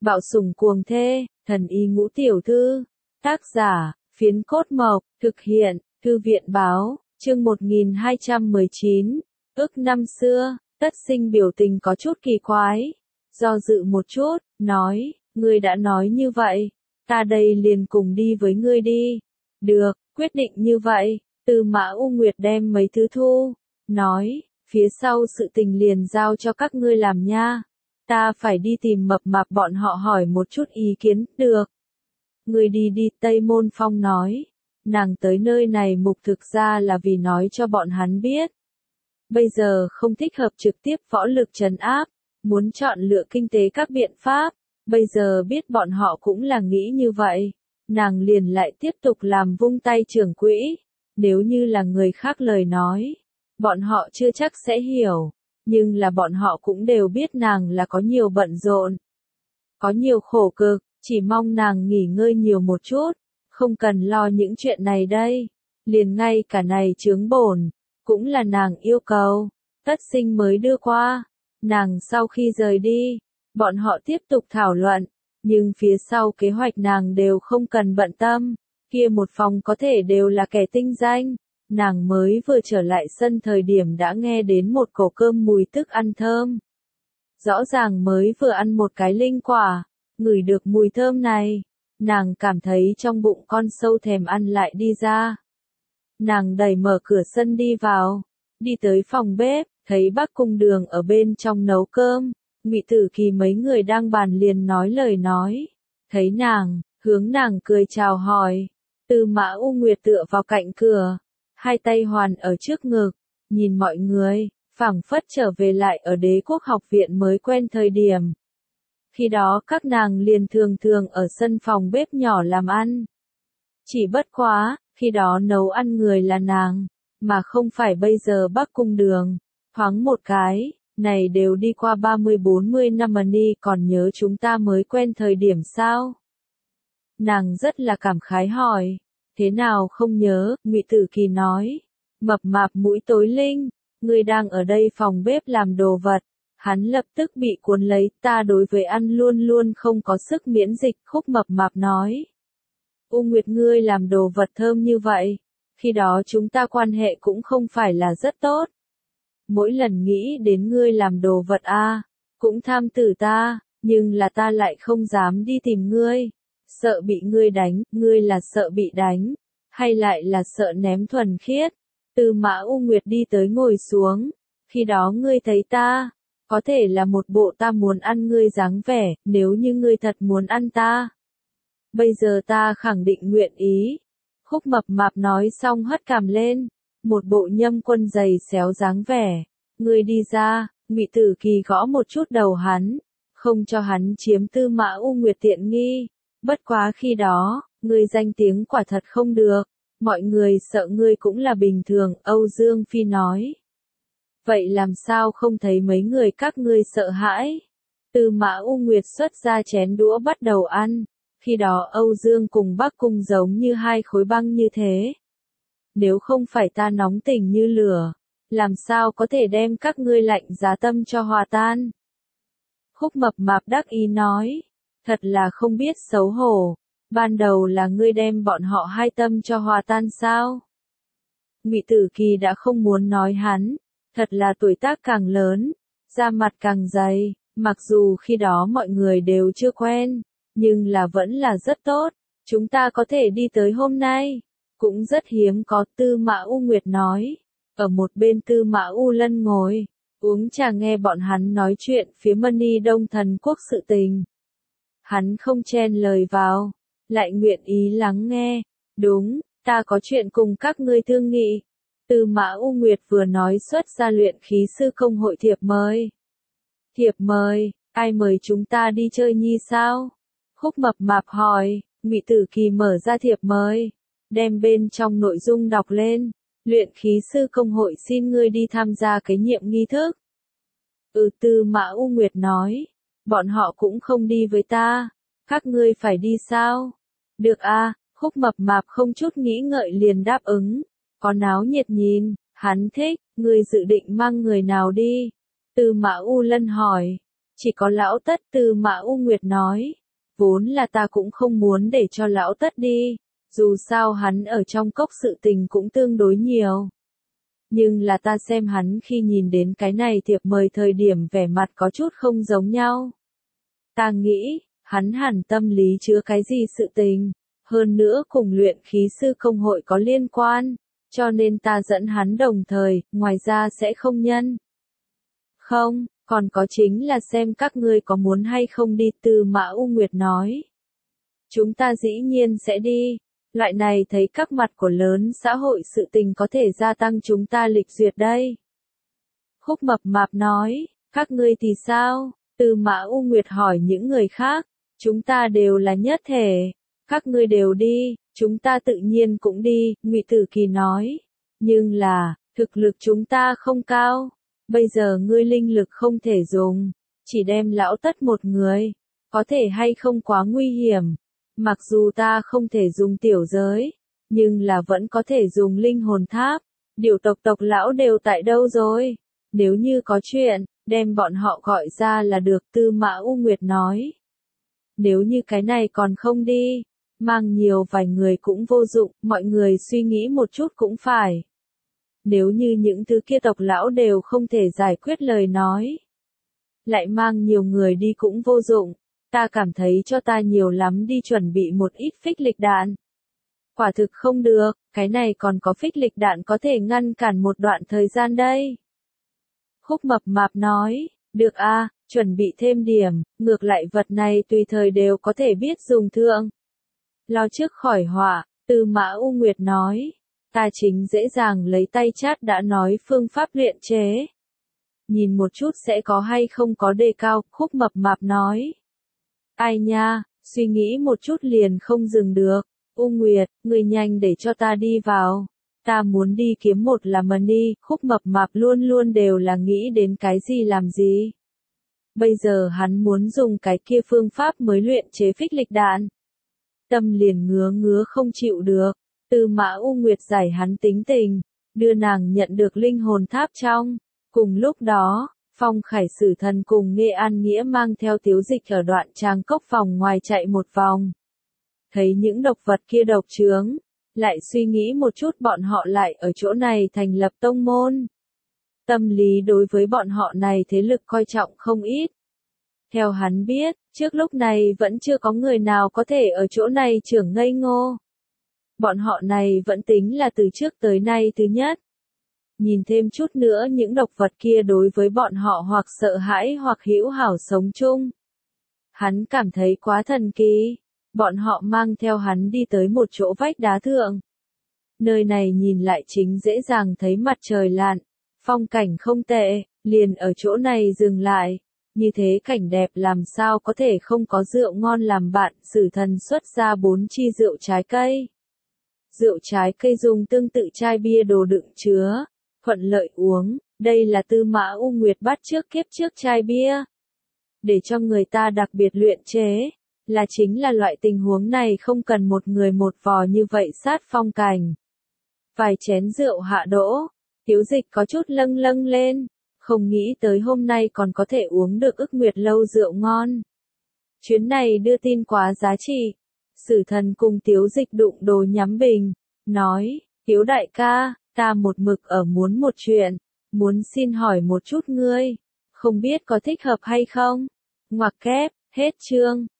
Bạo sủng cuồng thê, thần y ngũ tiểu thư. Tác giả, Phiến Cốt Mộc, thực hiện, Thư viện báo, chương 1219. Ước năm xưa, Tất Sinh biểu tình có chút kỳ quái. Do dự một chút, nói, ngươi đã nói như vậy, ta đây liền cùng đi với ngươi đi. Được, quyết định như vậy. Tư Mã U Nguyệt đem mấy thứ thu, nói, phía sau sự tình liền giao cho các ngươi làm nha. Ta phải đi tìm Mập Mạp bọn họ hỏi một chút ý kiến, được. Ngươi đi đi, Tây Môn Phong nói. Nàng tới nơi này mục thực ra là vì nói cho bọn hắn biết. Bây giờ không thích hợp trực tiếp võ lực trấn áp, muốn chọn lựa kinh tế các biện pháp. Bây giờ biết bọn họ cũng là nghĩ như vậy. Nàng liền lại tiếp tục làm vung tay trưởng quỹ. Nếu như là người khác lời nói, bọn họ chưa chắc sẽ hiểu. Nhưng là bọn họ cũng đều biết nàng là có nhiều bận rộn, có nhiều khổ cực, chỉ mong nàng nghỉ ngơi nhiều một chút, không cần lo những chuyện này đây. Liền ngay cả này chướng bổn, cũng là nàng yêu cầu, Tất Sinh mới đưa qua. Nàng sau khi rời đi, bọn họ tiếp tục thảo luận, nhưng phía sau kế hoạch nàng đều không cần bận tâm, kia một phòng có thể đều là kẻ tinh danh. Nàng mới vừa trở lại sân thời điểm đã nghe đến một cổ cơm mùi thức ăn thơm. Rõ ràng mới vừa ăn một cái linh quả, ngửi được mùi thơm này, nàng cảm thấy trong bụng con sâu thèm ăn lại đi ra. Nàng đẩy mở cửa sân đi vào, đi tới phòng bếp, thấy Bắc Cung Đường ở bên trong nấu cơm, Ngụy Tử Kỳ mấy người đang bàn liền nói lời nói. Thấy nàng, hướng nàng cười chào hỏi. Tư Mã U Nguyệt tựa vào cạnh cửa, hai tay hoàn ở trước ngực, nhìn mọi người, phảng phất trở về lại ở Đế Quốc học viện mới quen thời điểm. Khi đó các nàng liền thường thường ở sân phòng bếp nhỏ làm ăn. Chỉ bất quá, khi đó nấu ăn người là nàng, mà không phải bây giờ Bắc Cung Đường. Thoáng một cái, này đều đi qua 30-40 năm mà ni còn nhớ chúng ta mới quen thời điểm sao? Nàng rất là cảm khái hỏi. Thế nào không nhớ, Ngụy Tử Kỳ nói. Mập Mạp mũi tối linh, ngươi đang ở đây phòng bếp làm đồ vật. Hắn lập tức bị cuốn lấy, ta đối với ăn luôn luôn không có sức miễn dịch, Khúc Mập Mạp nói. U Nguyệt ngươi làm đồ vật thơm như vậy, khi đó chúng ta quan hệ cũng không phải là rất tốt. Mỗi lần nghĩ đến ngươi làm đồ vật cũng tham tử ta, nhưng là ta lại không dám đi tìm ngươi. Sợ bị ngươi đánh, ngươi là sợ bị đánh, hay lại là sợ ném thuần khiết. Tư Mã U Nguyệt đi tới ngồi xuống, khi đó ngươi thấy ta, có thể là một bộ ta muốn ăn ngươi dáng vẻ, nếu như ngươi thật muốn ăn ta. Bây giờ ta khẳng định nguyện ý. Khúc Mập Mạp nói xong hất cằm lên, một bộ Nhâm Quân giày xéo dáng vẻ. Ngươi đi ra, Ngụy Tử Kỳ gõ một chút đầu hắn, không cho hắn chiếm Tư Mã U Nguyệt tiện nghi. Bất quá khi đó, ngươi danh tiếng quả thật không được, mọi người sợ ngươi cũng là bình thường, Âu Dương Phi nói. Vậy làm sao không thấy mấy người các ngươi sợ hãi? Tư Mã U Nguyệt xuất ra chén đũa bắt đầu ăn, khi đó Âu Dương cùng Bắc Cung giống như hai khối băng như thế. Nếu không phải ta nóng tình như lửa, làm sao có thể đem các ngươi lạnh giá tâm cho hòa tan? Khúc Mập Mạp đắc ý nói. Thật là không biết xấu hổ, ban đầu là ngươi đem bọn họ hai tâm cho hòa tan sao? Ngụy Tử Kỳ đã không muốn nói hắn, thật là tuổi tác càng lớn, da mặt càng dày, mặc dù khi đó mọi người đều chưa quen, nhưng là vẫn là rất tốt, chúng ta có thể đi tới hôm nay, cũng rất hiếm có. Tư Mã U Nguyệt nói, ở một bên Tư Mã U Lân ngồi, uống trà nghe bọn hắn nói chuyện phía Mani Đông Thần Quốc sự tình. Hắn không chen lời vào, lại nguyện ý lắng nghe. Đúng, ta có chuyện cùng các ngươi thương nghị. Tư Mã U Nguyệt vừa nói xuất ra luyện khí sư công hội thiệp mời. Thiệp mời, ai mời chúng ta đi chơi nhi sao? Khúc Mập Mạp hỏi. Ngụy Tử Kỳ mở ra thiệp mời, đem bên trong nội dung đọc lên. Luyện khí sư công hội xin ngươi đi tham gia cái nhiệm nghi thức. Tư Mã U Nguyệt nói. Bọn họ cũng không đi với ta, các ngươi phải đi sao? Được Khúc Mập Mạp không chút nghĩ ngợi liền đáp ứng. Có náo nhiệt nhìn, hắn thích, ngươi dự định mang người nào đi? Tư Mã U Lân hỏi. Chỉ có lão Tất, Tư Mã U Nguyệt nói. Vốn là ta cũng không muốn để cho lão Tất đi, dù sao hắn ở trong cốc sự tình cũng tương đối nhiều. Nhưng là ta xem hắn khi nhìn đến cái này thiệp mời thời điểm vẻ mặt có chút không giống nhau. Ta nghĩ, hắn hẳn tâm lý chứa cái gì sự tình, hơn nữa cùng luyện khí sư công hội có liên quan, cho nên ta dẫn hắn đồng thời, ngoài ra sẽ không nhân. Không, còn có chính là xem các ngươi có muốn hay không đi, Tư Mã U Nguyệt nói. Chúng ta dĩ nhiên sẽ đi. Loại này thấy các mặt của lớn xã hội sự tình có thể gia tăng chúng ta lịch duyệt đây. Khúc Mập Mạp nói, các ngươi thì sao? Tư Mã U Nguyệt hỏi những người khác, chúng ta đều là nhất thể, các ngươi đều đi, chúng ta tự nhiên cũng đi, Ngụy Tử Kỳ nói. Nhưng là, thực lực chúng ta không cao, bây giờ ngươi linh lực không thể dùng, chỉ đem lão Tất một người, có thể hay không quá nguy hiểm. Mặc dù ta không thể dùng tiểu giới, nhưng là vẫn có thể dùng linh hồn tháp. Điều tộc lão đều tại đâu rồi? Nếu như có chuyện, đem bọn họ gọi ra là được, Tư Mã U Nguyệt nói. Nếu như cái này còn không đi, mang nhiều vài người cũng vô dụng, mọi người suy nghĩ một chút cũng phải. Nếu như những thứ kia tộc lão đều không thể giải quyết lời nói, lại mang nhiều người đi cũng vô dụng. Ta cảm thấy cho ta nhiều lắm đi chuẩn bị một ít phích lịch đạn. Quả thực không được, cái này còn có phích lịch đạn có thể ngăn cản một đoạn thời gian đây. Khúc Mập Mạp nói, được a, chuẩn bị thêm điểm, ngược lại vật này tùy thời đều có thể biết dùng thượng. Lo trước khỏi họa, Tư Mã U Nguyệt nói, ta chính dễ dàng lấy tay chát đã nói phương pháp luyện chế. Nhìn một chút sẽ có hay không có đề cao, Khúc Mập Mạp nói. Ai nha, suy nghĩ một chút liền không dừng được. U Nguyệt, người nhanh để cho ta đi vào. Ta muốn đi kiếm một là money, Khúc Mập Mạp luôn luôn đều là nghĩ đến cái gì làm gì. Bây giờ hắn muốn dùng cái kia phương pháp mới luyện chế phích lịch đạn. Tâm liền ngứa không chịu được. Tư Mã U Nguyệt giải hắn tính tình, đưa nàng nhận được linh hồn tháp trong. Cùng lúc đó, Phong Khải Sử Thần cùng Nghệ An Nghĩa mang theo Tiếu Dịch ở đoạn trang cốc vòng ngoài chạy một vòng. Thấy những độc vật kia độc chướng, lại suy nghĩ một chút bọn họ lại ở chỗ này thành lập tông môn. Tâm lý đối với bọn họ này thế lực coi trọng không ít. Theo hắn biết, trước lúc này vẫn chưa có người nào có thể ở chỗ này trưởng ngây ngô. Bọn họ này vẫn tính là từ trước tới nay thứ nhất. Nhìn thêm chút nữa những độc vật kia đối với bọn họ hoặc sợ hãi hoặc hữu hảo sống chung. Hắn cảm thấy quá thần kỳ. Bọn họ mang theo hắn đi tới một chỗ vách đá thượng. Nơi này nhìn lại chính dễ dàng thấy mặt trời lặn. Phong cảnh không tệ, liền ở chỗ này dừng lại. Như thế cảnh đẹp làm sao có thể không có rượu ngon làm bạn, Sử Thần xuất ra 4 chi rượu trái cây. Rượu trái cây dùng tương tự chai bia đồ đựng chứa, thuận lợi uống, đây là Tư Mã U Nguyệt bắt trước kiếp trước chai bia. Để cho người ta đặc biệt luyện chế, là chính là loại tình huống này không cần một người một vò như vậy sát phong cảnh. Vài chén rượu hạ đỗ, Tiếu Dịch có chút lâng lâng lên, không nghĩ tới hôm nay còn có thể uống được ức nguyệt lâu rượu ngon. Chuyến này đưa tin quá giá trị. Sử Thần cùng Tiếu Dịch đụng đồ nhắm bình, nói, Tiếu đại ca, ta một mực ở muốn một chuyện, muốn xin hỏi một chút ngươi, không biết có thích hợp hay không? Ngoặc kép, hết chương.